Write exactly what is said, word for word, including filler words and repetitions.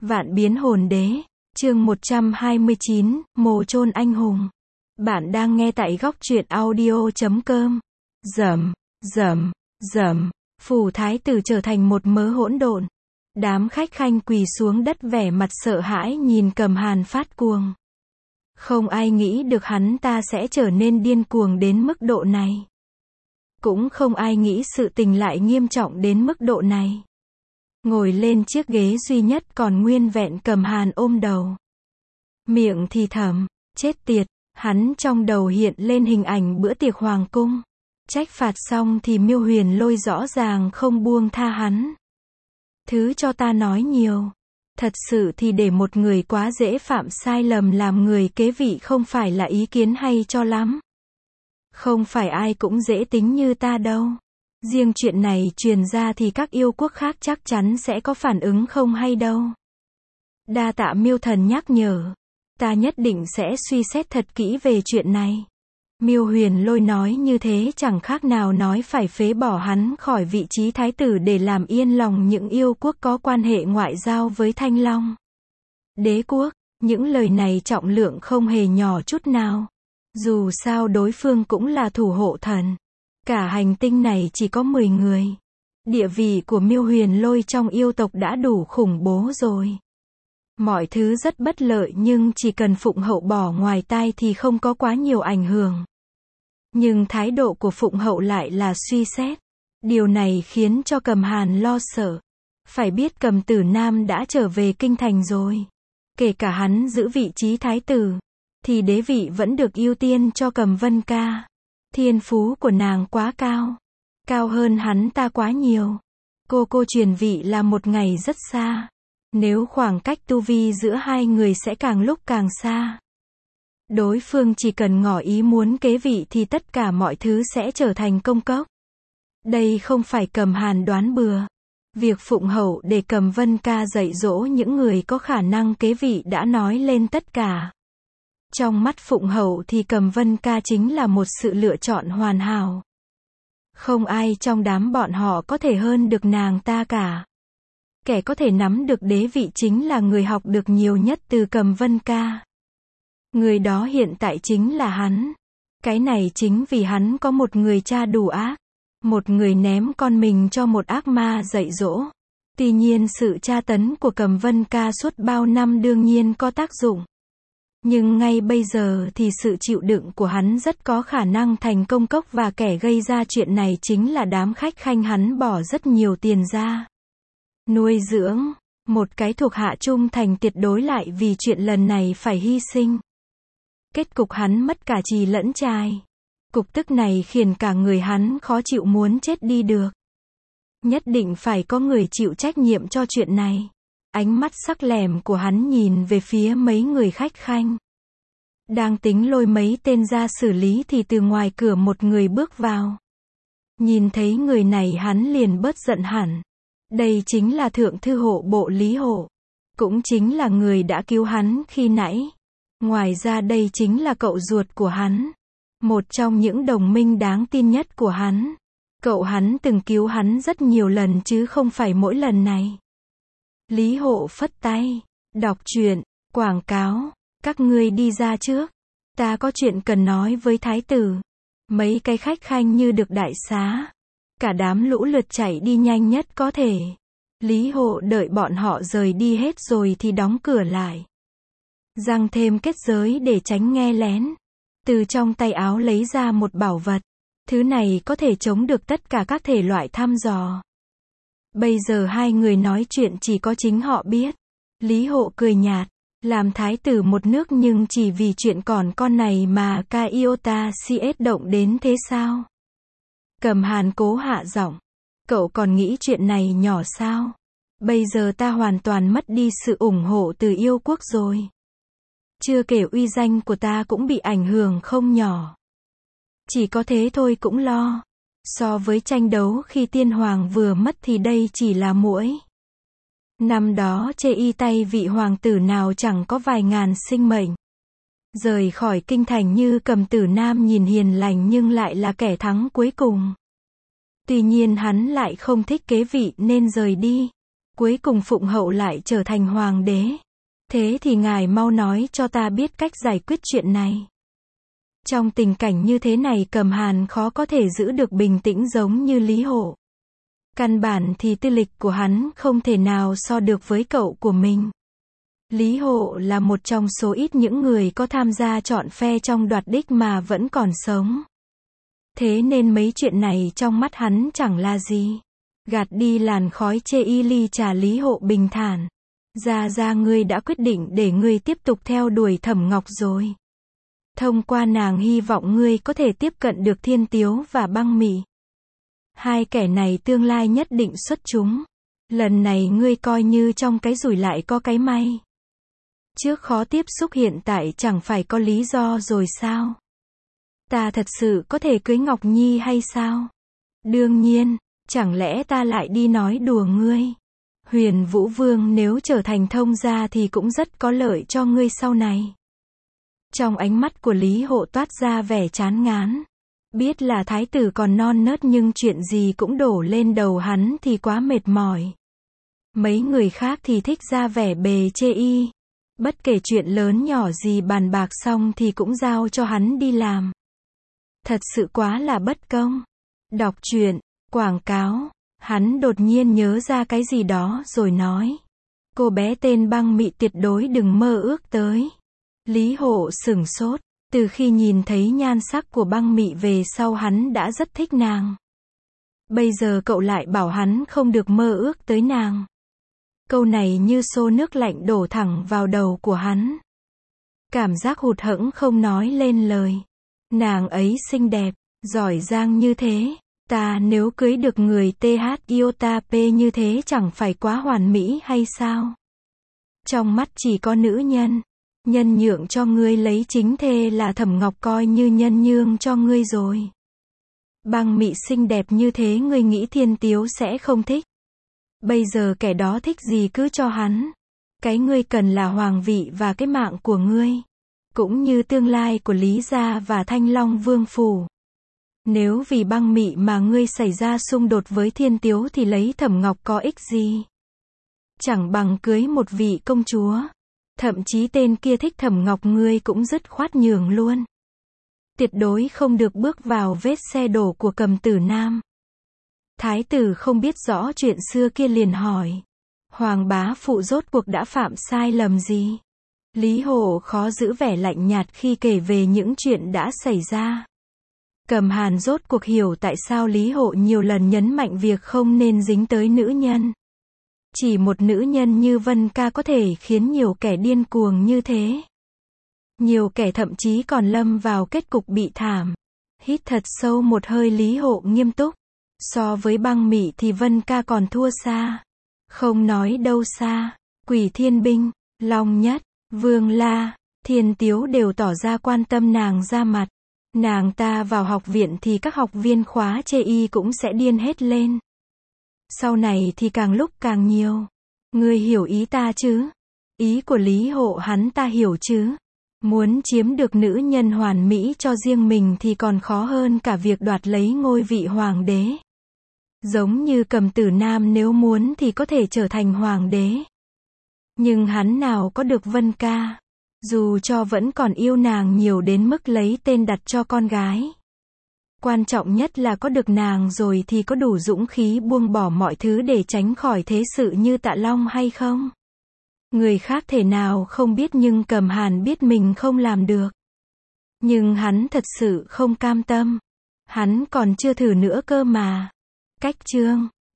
Vạn biến hồn đế, chương một trăm hai mươi chín, mồ chôn anh hùng. Bạn đang nghe tại góc truyện audio chấm com. Rầm, rầm, rầm, phù thái tử trở thành một mớ hỗn độn. Đám khách khanh quỳ xuống đất vẻ mặt sợ hãi nhìn Cầm Hàn phát cuồng. Không ai nghĩ được hắn ta sẽ trở nên điên cuồng đến mức độ này. Cũng không ai nghĩ sự tình lại nghiêm trọng đến mức độ này. Ngồi lên chiếc ghế duy nhất còn nguyên vẹn, Cầm Hàn ôm đầu. Miệng thì thầm, chết tiệt, hắn trong đầu hiện lên hình ảnh bữa tiệc hoàng cung. Trách phạt xong thì Miêu Huyền Lôi rõ ràng không buông tha hắn. Thứ cho ta nói nhiều. Thật sự thì để một người quá dễ phạm sai lầm làm người kế vị không phải là ý kiến hay cho lắm. Không phải ai cũng dễ tính như ta đâu. Riêng chuyện này truyền ra thì các yêu quốc khác chắc chắn sẽ có phản ứng không hay đâu. Đa tạ Miêu thần nhắc nhở. Ta nhất định sẽ suy xét thật kỹ về chuyện này. Miêu Huyền Lôi nói như thế chẳng khác nào nói phải phế bỏ hắn khỏi vị trí thái tử để làm yên lòng những yêu quốc có quan hệ ngoại giao với Thanh Long đế quốc. Những lời này trọng lượng không hề nhỏ chút nào. Dù sao đối phương cũng là thủ hộ thần. Cả hành tinh này chỉ có mười người. Địa vị của Miêu Huyền Lôi trong yêu tộc đã đủ khủng bố rồi. Mọi thứ rất bất lợi nhưng chỉ cần Phụng Hậu bỏ ngoài tai thì không có quá nhiều ảnh hưởng. Nhưng thái độ của Phụng Hậu lại là suy xét. Điều này khiến cho Cầm Hàn lo sợ. Phải biết Cầm Tử Nam đã trở về kinh thành rồi. Kể cả hắn giữ vị trí thái tử, thì đế vị vẫn được ưu tiên cho Cầm Vân Ca. Thiên phú của nàng quá cao. Cao hơn hắn ta quá nhiều. Cô cô truyền vị là một ngày rất xa. Nếu khoảng cách tu vi giữa hai người sẽ càng lúc càng xa. Đối phương chỉ cần ngỏ ý muốn kế vị thì tất cả mọi thứ sẽ trở thành công cốc. Đây không phải Cầm Hàn đoán bừa. Việc Phụng Hậu để Cầm Vân Ca dạy dỗ những người có khả năng kế vị đã nói lên tất cả. Trong mắt Phụng Hậu thì Cầm Vân Ca chính là một sự lựa chọn hoàn hảo. Không ai trong đám bọn họ có thể hơn được nàng ta cả. Kẻ có thể nắm được đế vị chính là người học được nhiều nhất từ Cầm Vân Ca. Người đó hiện tại chính là hắn. Cái này chính vì hắn có một người cha đủ ác. Một người ném con mình cho một ác ma dạy dỗ. Tuy nhiên sự tra tấn của Cầm Vân Ca suốt bao năm đương nhiên có tác dụng. Nhưng ngay bây giờ thì sự chịu đựng của hắn rất có khả năng thành công cốc và kẻ gây ra chuyện này chính là đám khách khanh hắn bỏ rất nhiều tiền ra. Nuôi dưỡng, một cái thuộc hạ trung thành tuyệt đối lại vì chuyện lần này phải hy sinh. Kết cục hắn mất cả trì lẫn trai. Cục tức này khiến cả người hắn khó chịu muốn chết đi được. Nhất định phải có người chịu trách nhiệm cho chuyện này. Ánh mắt sắc lẻm của hắn nhìn về phía mấy người khách khanh. Đang tính lôi mấy tên ra xử lý thì từ ngoài cửa một người bước vào. Nhìn thấy người này hắn liền bớt giận hẳn. Đây chính là thượng thư hộ bộ Lý Hộ. Cũng chính là người đã cứu hắn khi nãy. Ngoài ra đây chính là cậu ruột của hắn. Một trong những đồng minh đáng tin nhất của hắn. Cậu hắn từng cứu hắn rất nhiều lần chứ không phải mỗi lần này. Lý Hộ phất tay. Đọc truyện, quảng cáo. Các ngươi đi ra trước. Ta có chuyện cần nói với thái tử. Mấy cái khách khanh như được đại xá. Cả đám lũ lượt chạy đi nhanh nhất có thể. Lý Hộ đợi bọn họ rời đi hết rồi thì đóng cửa lại. Răng thêm kết giới để tránh nghe lén. Từ trong tay áo lấy ra một bảo vật. Thứ này có thể chống được tất cả các thể loại thăm dò. Bây giờ hai người nói chuyện chỉ có chính họ biết. Lý Hộ cười nhạt. Làm thái tử một nước nhưng chỉ vì chuyện còn con này mà ca iota cs động đến thế sao? Cầm Hàn cố hạ giọng. Cậu còn nghĩ chuyện này nhỏ sao? Bây giờ ta hoàn toàn mất đi sự ủng hộ từ yêu quốc rồi. Chưa kể uy danh của ta cũng bị ảnh hưởng không nhỏ. Chỉ có thế thôi cũng lo. So với tranh đấu khi tiên hoàng vừa mất thì đây chỉ là muỗi. Năm đó chê y tay vị hoàng tử nào chẳng có vài ngàn sinh mệnh. Rời khỏi kinh thành như Cầm Tử Nam nhìn hiền lành nhưng lại là kẻ thắng cuối cùng. Tuy nhiên hắn lại không thích kế vị nên rời đi. Cuối cùng Phụng Hậu lại trở thành hoàng đế. Thế thì ngài mau nói cho ta biết cách giải quyết chuyện này. Trong tình cảnh như thế này Cầm Hàn khó có thể giữ được bình tĩnh giống như Lý Hộ. Căn bản thì tư lịch của hắn không thể nào so được với cậu của mình. Lý Hộ là một trong số ít những người có tham gia chọn phe trong đoạt đích mà vẫn còn sống. Thế nên mấy chuyện này trong mắt hắn chẳng là gì. Gạt đi làn khói chê y ly trà Lý Hộ bình thản. Ra ra ngươi đã quyết định để ngươi tiếp tục theo đuổi Thẩm Ngọc rồi. Thông qua nàng hy vọng ngươi có thể tiếp cận được Thiên Tiếu và Băng Mị. Hai kẻ này tương lai nhất định xuất chúng. Lần này ngươi coi như trong cái rủi lại có cái may. Trước khó tiếp xúc hiện tại chẳng phải có lý do rồi sao? Ta thật sự có thể cưới Ngọc Nhi hay sao? Đương nhiên, chẳng lẽ ta lại đi nói đùa ngươi? Huyền Vũ Vương nếu trở thành thông gia thì cũng rất có lợi cho ngươi sau này. Trong ánh mắt của Lý Hộ toát ra vẻ chán ngán. Biết là thái tử còn non nớt nhưng chuyện gì cũng đổ lên đầu hắn thì quá mệt mỏi. Mấy người khác thì thích ra vẻ bề chê y. Bất kể chuyện lớn nhỏ gì bàn bạc xong thì cũng giao cho hắn đi làm. Thật sự quá là bất công. Đọc truyện, quảng cáo, hắn đột nhiên nhớ ra cái gì đó rồi nói. Cô bé tên Băng Mị tuyệt đối đừng mơ ước tới. Lý Hộ sửng sốt, từ khi nhìn thấy nhan sắc của Băng Mị về sau hắn đã rất thích nàng. Bây giờ cậu lại bảo hắn không được mơ ước tới nàng. Câu này như xô nước lạnh đổ thẳng vào đầu của hắn. Cảm giác hụt hẫng không nói lên lời. Nàng ấy xinh đẹp, giỏi giang như thế. Ta nếu cưới được người tê hát iota pê như thế chẳng phải quá hoàn mỹ hay sao? Trong mắt chỉ có nữ nhân. Nhân nhượng cho ngươi lấy chính thê là Thẩm Ngọc coi như nhân nhương cho ngươi rồi. Băng Mị xinh đẹp như thế ngươi nghĩ Thiên Tiếu sẽ không thích. Bây giờ kẻ đó thích gì cứ cho hắn. Cái ngươi cần là hoàng vị và cái mạng của ngươi. Cũng như tương lai của Lý gia và Thanh Long Vương phủ. Nếu vì Băng Mị mà ngươi xảy ra xung đột với Thiên Tiếu thì lấy Thẩm Ngọc có ích gì? Chẳng bằng cưới một vị công chúa. Thậm chí tên kia thích Thẩm Ngọc ngươi cũng dứt khoát nhường luôn. Tuyệt đối không được bước vào vết xe đổ của Cầm Tử Nam. Thái tử không biết rõ chuyện xưa kia liền hỏi. Hoàng bá phụ rốt cuộc đã phạm sai lầm gì? Lý Hộ khó giữ vẻ lạnh nhạt khi kể về những chuyện đã xảy ra. Cầm Hàn rốt cuộc hiểu tại sao Lý Hộ nhiều lần nhấn mạnh việc không nên dính tới nữ nhân. Chỉ một nữ nhân như Vân Ca có thể khiến nhiều kẻ điên cuồng như thế. Nhiều kẻ thậm chí còn lâm vào kết cục bị thảm. Hít thật sâu một hơi Lý Hộ nghiêm túc. So với Băng Mị thì Vân Ca còn thua xa. Không nói đâu xa. Quỷ Thiên Binh, Long Nhất, Vương La, Thiên Tiếu đều tỏ ra quan tâm nàng ra mặt. Nàng ta vào học viện thì các học viên khóa chê y cũng sẽ điên hết lên. Sau này thì càng lúc càng nhiều. Ngươi hiểu ý ta chứ? Ý của Lý Hộ hắn ta hiểu chứ? Muốn chiếm được nữ nhân hoàn mỹ cho riêng mình thì còn khó hơn cả việc đoạt lấy ngôi vị hoàng đế. Giống như Cầm Tử Nam nếu muốn thì có thể trở thành hoàng đế. Nhưng hắn nào có được Vân Ca. Dù cho vẫn còn yêu nàng nhiều đến mức lấy tên đặt cho con gái. Quan trọng nhất là có được nàng rồi thì có đủ dũng khí buông bỏ mọi thứ để tránh khỏi thế sự như Tạ Long hay không? Người khác thể nào không biết nhưng Cầm Hàn biết mình không làm được. Nhưng hắn thật sự không cam tâm. Hắn còn chưa thử nữa cơ mà. Cách chương